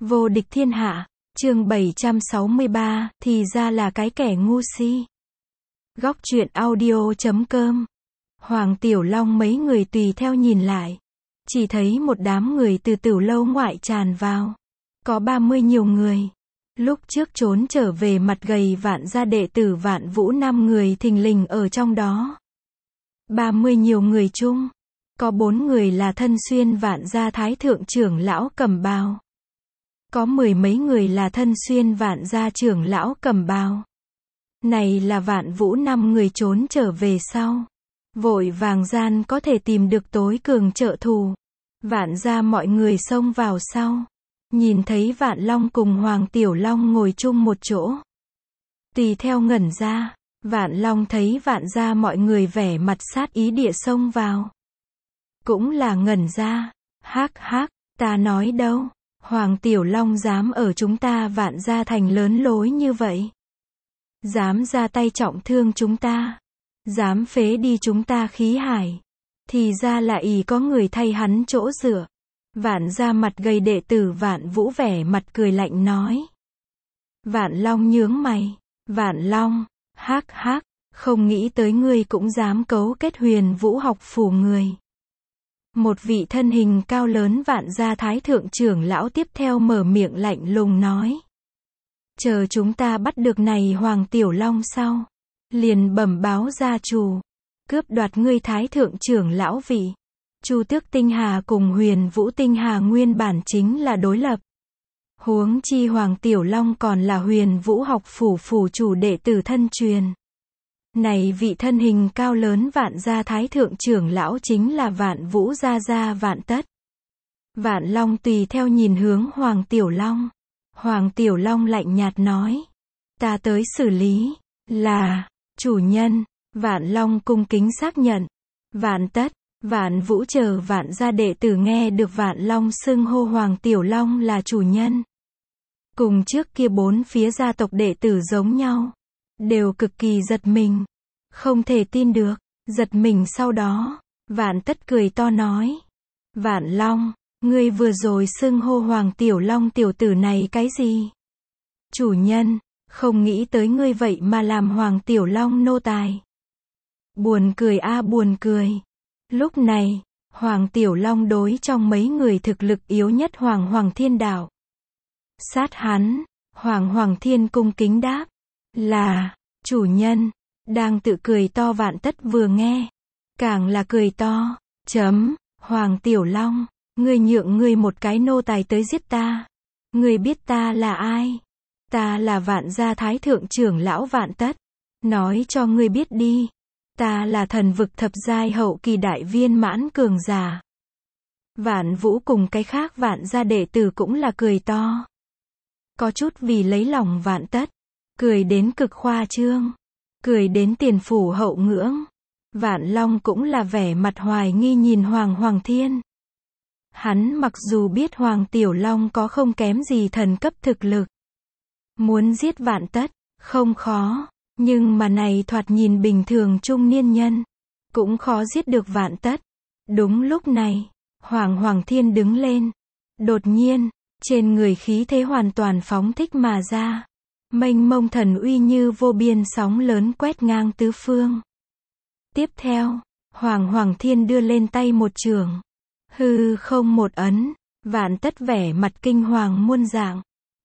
Vô địch thiên hạ, chương 763, thì ra là cái kẻ ngu si. Góc truyện audio.com. Hoàng Tiểu Long mấy người tùy theo nhìn lại. Chỉ thấy một đám người từ Tửu lâu ngoại tràn vào. Có 30 nhiều người. Lúc trước trốn trở về mặt gầy Vạn gia đệ tử Vạn Vũ 5 người thình lình ở trong đó. 30 nhiều người chung. Có 4 người là thân xuyên Vạn gia thái thượng trưởng lão Cẩm Bào. Có 10 mấy người là thân xuyên Vạn gia trưởng lão Cẩm Bào. Này là Vạn Vũ 5 người trốn trở về sau. Vội vàng gian có thể tìm được tối cường trợ thù. Vạn gia mọi người xông vào sau. Nhìn thấy Vạn Long cùng Hoàng Tiểu Long ngồi chung một chỗ. Tùy theo ngẩn ra, Vạn Long thấy Vạn gia mọi người vẻ mặt sát ý địa xông vào. Cũng là ngẩn ra, hắc hắc, ta nói đâu, Hoàng Tiểu Long dám ở chúng ta Vạn gia thành lớn lối như vậy. Dám ra tay trọng thương chúng ta. Dám phế đi chúng ta khí hải. Thì ra là ỷ có người thay hắn chỗ dựa. Vạn gia mặt gầy đệ tử Vạn Vũ vẻ mặt cười lạnh nói. Vạn Long nhướng mày. Vạn Long, hắc hắc, không nghĩ tới ngươi cũng dám cấu kết Huyền Vũ học phủ người. Một vị thân hình cao lớn Vạn gia thái thượng trưởng lão tiếp theo mở miệng lạnh lùng nói. Chờ chúng ta bắt được này Hoàng Tiểu Long sau. Liền bẩm báo gia chủ. Cướp đoạt ngươi thái thượng trưởng lão vị. Chu Tước Tinh Hà cùng Huyền Vũ Tinh Hà nguyên bản chính là đối lập. Huống chi Hoàng Tiểu Long còn là Huyền Vũ học phủ phủ chủ đệ tử thân truyền. Này vị thân hình cao lớn Vạn gia thái thượng trưởng lão chính là Vạn Vũ gia Vạn Tất. Vạn Long tùy theo nhìn hướng Hoàng Tiểu Long. Hoàng Tiểu Long lạnh nhạt nói. Ta tới xử lý. Là, chủ nhân. Vạn Long cung kính xác nhận. Vạn Tất, Vạn Vũ chờ Vạn gia đệ tử nghe được Vạn Long xưng hô Hoàng Tiểu Long là chủ nhân. Cùng trước kia 4 phía gia tộc đệ tử giống nhau. Đều cực kỳ giật mình. Không thể tin được. Giật mình sau đó. Vạn Tất cười to nói. Vạn Long, ngươi vừa rồi xưng hô Hoàng Tiểu Long tiểu tử này cái gì? Chủ nhân, không nghĩ tới ngươi vậy mà làm Hoàng Tiểu Long nô tài. Buồn cười a buồn cười. Lúc này, Hoàng Tiểu Long đối trong mấy người thực lực yếu nhất Hoàng Thiên Đạo. Sát hắn, Hoàng Thiên cung kính đáp. Là, chủ nhân. Đang tự cười to Vạn Tất vừa nghe. Càng là cười to. Hoàng Tiểu Long, ngươi nhượng ngươi một cái nô tài tới giết ta. Ngươi biết ta là ai? Ta là Vạn gia thái thượng trưởng lão Vạn Tất. Nói cho ngươi biết đi. Ta là thần vực thập giai hậu kỳ đại viên mãn cường giả. Vạn Vũ cùng cái khác Vạn gia đệ tử cũng là cười to. Có chút vì lấy lòng Vạn Tất. Cười đến cực khoa trương. Cười đến tiền phủ hậu ngưỡng. Vạn Long cũng là vẻ mặt hoài nghi nhìn Hoàng Thiên. Hắn mặc dù biết Hoàng Tiểu Long có không kém gì thần cấp thực lực. Muốn giết Vạn Tất, không khó. Nhưng mà này thoạt nhìn bình thường trung niên nhân. Cũng khó giết được Vạn Tất. Đúng lúc này, Hoàng Thiên đứng lên. Đột nhiên, trên người khí thế hoàn toàn phóng thích mà ra. Mênh mông thần uy như vô biên sóng lớn quét ngang tứ phương. Tiếp theo, Hoàng Thiên đưa lên tay một chưởng. Hư không một ấn. Vạn Tất vẻ mặt kinh hoàng muôn dạng.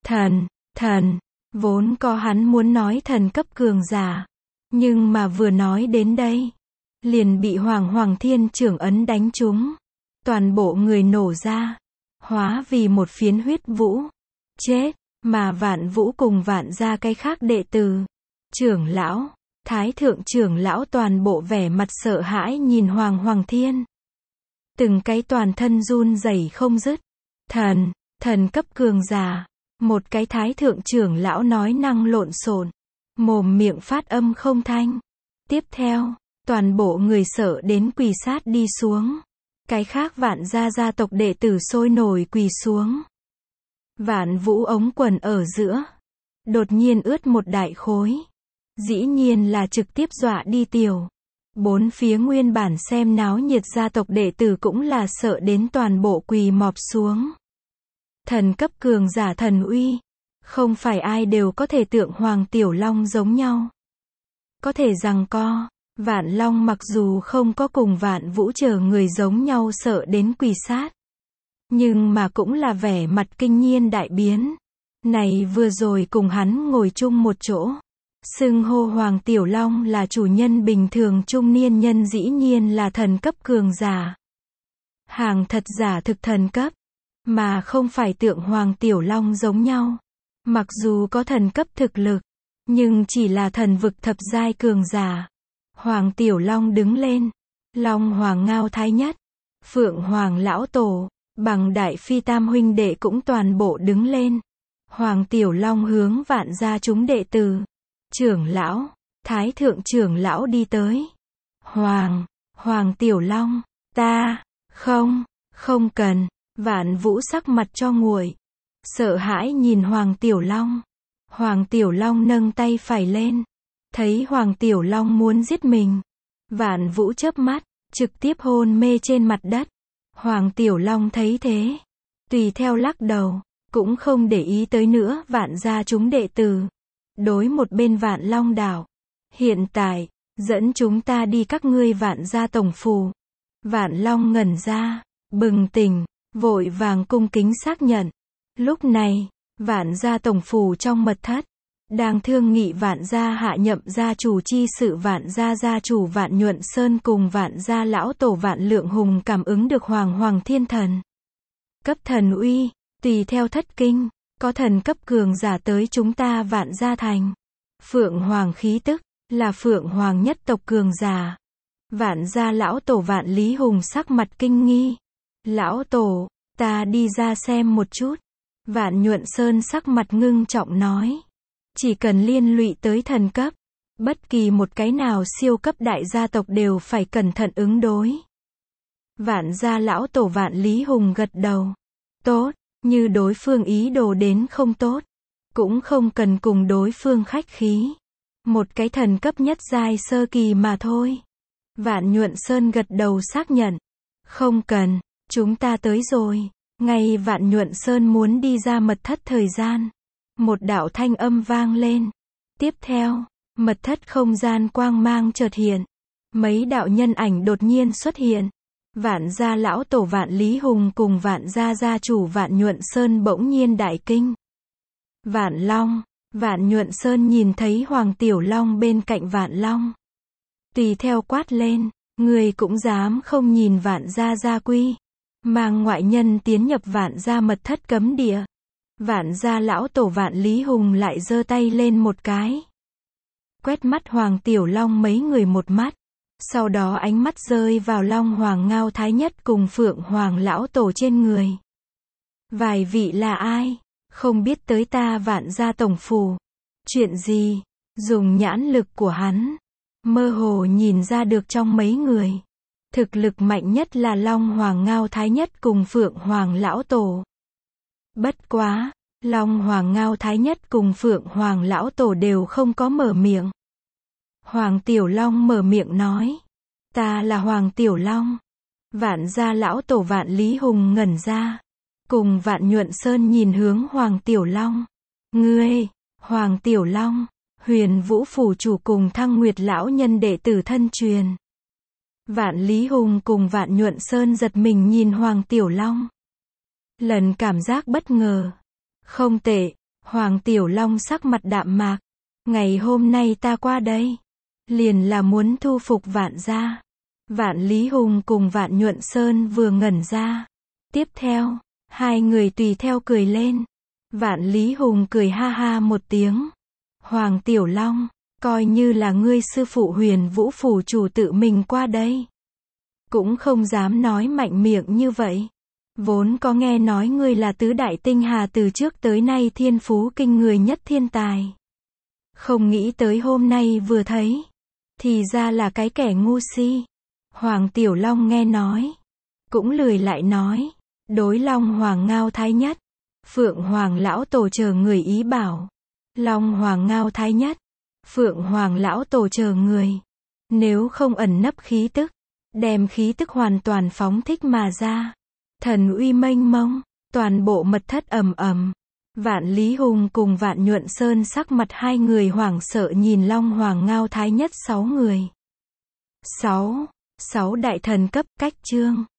Thần. Vốn có hắn muốn nói thần cấp cường giả. Nhưng mà vừa nói đến đây. Liền bị Hoàng Thiên chưởng ấn đánh trúng. Toàn bộ người nổ ra. Hóa vì một phiến huyết vũ. Chết. Mà Vạn Vũ cùng Vạn gia cái khác đệ tử. Trưởng lão. Thái thượng trưởng lão toàn bộ vẻ mặt sợ hãi nhìn Hoàng Thiên. Từng cái toàn thân run rẩy không dứt. Thần cấp cường giả. Một cái thái thượng trưởng lão nói năng lộn xộn. Mồm miệng phát âm không thanh. Tiếp theo, toàn bộ người sợ đến quỳ sát đi xuống. Cái khác Vạn gia gia tộc đệ tử sôi nổi quỳ xuống. Vạn Vũ ống quần ở giữa. Đột nhiên ướt một đại khối. Dĩ nhiên là trực tiếp dọa đi tiểu. 4 phía nguyên bản xem náo nhiệt gia tộc đệ tử cũng là sợ đến toàn bộ quỳ mọp xuống. Thần cấp cường giả thần uy. Không phải ai đều có thể tượng Hoàng Tiểu Long giống nhau. Có thể giằng co. Vạn Long mặc dù không có cùng Vạn Vũ chờ người giống nhau sợ đến quỳ sát. Nhưng mà cũng là vẻ mặt kinh nhiên đại biến. Này vừa rồi cùng hắn ngồi chung một chỗ. Xưng hô Hoàng Tiểu Long là chủ nhân bình thường trung niên nhân dĩ nhiên là thần cấp cường giả. Hàng thật giả thực thần cấp. Mà không phải tượng Hoàng Tiểu Long giống nhau. Mặc dù có thần cấp thực lực. Nhưng chỉ là thần vực thập giai cường giả. Hoàng Tiểu Long đứng lên. Long Hoàng Ngao Thái Nhất. Phượng Hoàng Lão Tổ. Bằng Đại Phi tam huynh đệ cũng toàn bộ đứng lên. Hoàng Tiểu Long hướng Vạn gia chúng đệ tử. Trưởng lão. Thái thượng trưởng lão đi tới. Hoàng Tiểu Long. Ta. Không cần. Vạn Vũ sắc mặt cho nguội. Sợ hãi nhìn Hoàng Tiểu Long. Hoàng Tiểu Long nâng tay phải lên. Thấy Hoàng Tiểu Long muốn giết mình. Vạn Vũ chớp mắt. Trực tiếp hôn mê trên mặt đất. Hoàng Tiểu Long thấy thế. Tùy theo lắc đầu. Cũng không để ý tới nữa Vạn gia chúng đệ tử. Đối một bên Vạn Long đảo. Hiện tại. Dẫn chúng ta đi các ngươi Vạn gia tổng phủ. Vạn Long ngẩn ra. Bừng tỉnh. Vội vàng cung kính xác nhận. Lúc này. Vạn gia tổng phủ trong mật thất. Đang thương nghị Vạn gia hạ nhậm gia chủ chi sự. Vạn gia gia chủ Vạn Nhuận Sơn cùng Vạn gia lão tổ Vạn Lượng Hùng cảm ứng được Hoàng Thiên Thần. Cấp thần uy. Tùy theo thất kinh. Có thần cấp cường giả tới chúng ta Vạn gia thành. Phượng Hoàng khí tức. Là Phượng Hoàng nhất tộc cường giả. Vạn gia lão tổ Vạn Lý Hùng sắc mặt kinh nghi. Lão tổ. Ta đi ra xem một chút. Vạn Nhuận Sơn sắc mặt ngưng trọng nói. Chỉ cần liên lụy tới thần cấp. Bất kỳ một cái nào siêu cấp đại gia tộc đều phải cẩn thận ứng đối. Vạn gia lão tổ Vạn Lý Hùng gật đầu. Tốt, như đối phương ý đồ đến không tốt. Cũng không cần cùng đối phương khách khí. Một cái thần cấp nhất giai sơ kỳ mà thôi. Vạn Nhuận Sơn gật đầu xác nhận. Không cần, chúng ta tới rồi. Ngay Vạn Nhuận Sơn muốn đi ra mật thất thời gian. Một đạo thanh âm vang lên. Tiếp theo, mật thất không gian quang mang chợt hiện. Mấy đạo nhân ảnh đột nhiên xuất hiện. Vạn gia lão tổ Vạn Lý Hùng cùng Vạn gia gia chủ Vạn Nhuận Sơn bỗng nhiên đại kinh. Vạn Long. Vạn Nhuận Sơn nhìn thấy Hoàng Tiểu Long bên cạnh Vạn Long. Tùy theo quát lên. Người cũng dám không nhìn Vạn gia gia quy. Mang ngoại nhân tiến nhập Vạn gia mật thất cấm địa. Vạn gia lão tổ Vạn Lý Hùng lại giơ tay lên một cái. Quét mắt Hoàng Tiểu Long mấy người một mắt. Sau đó ánh mắt rơi vào Long Hoàng Ngao Thái Nhất cùng Phượng Hoàng lão tổ trên người. Vài vị là ai? Không biết tới ta Vạn gia tổng phủ. Chuyện gì? Dùng nhãn lực của hắn. Mơ hồ nhìn ra được trong mấy người. Thực lực mạnh nhất là Long Hoàng Ngao Thái Nhất cùng Phượng Hoàng lão tổ. Bất quá, Long Hoàng Ngao Thái Nhất cùng Phượng Hoàng lão tổ đều không có mở miệng. Hoàng Tiểu Long mở miệng nói. Ta là Hoàng Tiểu Long. Vạn gia lão tổ Vạn Lý Hùng ngẩn ra. Cùng Vạn Nhuận Sơn nhìn hướng Hoàng Tiểu Long. Ngươi, Hoàng Tiểu Long, Huyền Vũ phủ chủ cùng Thăng Nguyệt lão nhân đệ tử thân truyền. Vạn Lý Hùng cùng Vạn Nhuận Sơn giật mình nhìn Hoàng Tiểu Long. Lần cảm giác bất ngờ. Không tệ, Hoàng Tiểu Long sắc mặt đạm mạc. Ngày hôm nay ta qua đây. Liền là muốn thu phục Vạn gia. Vạn Lý Hùng cùng Vạn Nhuận Sơn vừa ngẩn ra. Tiếp theo, hai người tùy theo cười lên. Vạn Lý Hùng cười ha ha một tiếng. Hoàng Tiểu Long, coi như là ngươi sư phụ Huyền Vũ phủ chủ tự mình qua đây. Cũng không dám nói mạnh miệng như vậy. Vốn có nghe nói ngươi là tứ đại tinh hà từ trước tới nay thiên phú kinh người nhất thiên tài. Không nghĩ tới hôm nay vừa thấy. Thì ra là cái kẻ ngu si. Hoàng Tiểu Long nghe nói. Cũng lười lại nói. Đối Long Hoàng Ngao Thái Nhất. Phượng Hoàng lão tổ chờ người ý bảo. Long Hoàng Ngao Thái Nhất. Phượng Hoàng lão tổ chờ người. Nếu không ẩn nấp khí tức. Đem khí tức hoàn toàn phóng thích mà ra. Thần uy mênh mông. Toàn bộ mật thất ầm ầm. Vạn Lý Hùng cùng Vạn Nhuận Sơn sắc mặt hai người hoảng sợ nhìn Long Hoàng Ngao Thái Nhất 6 người. 6 đại thần cấp, cách chương.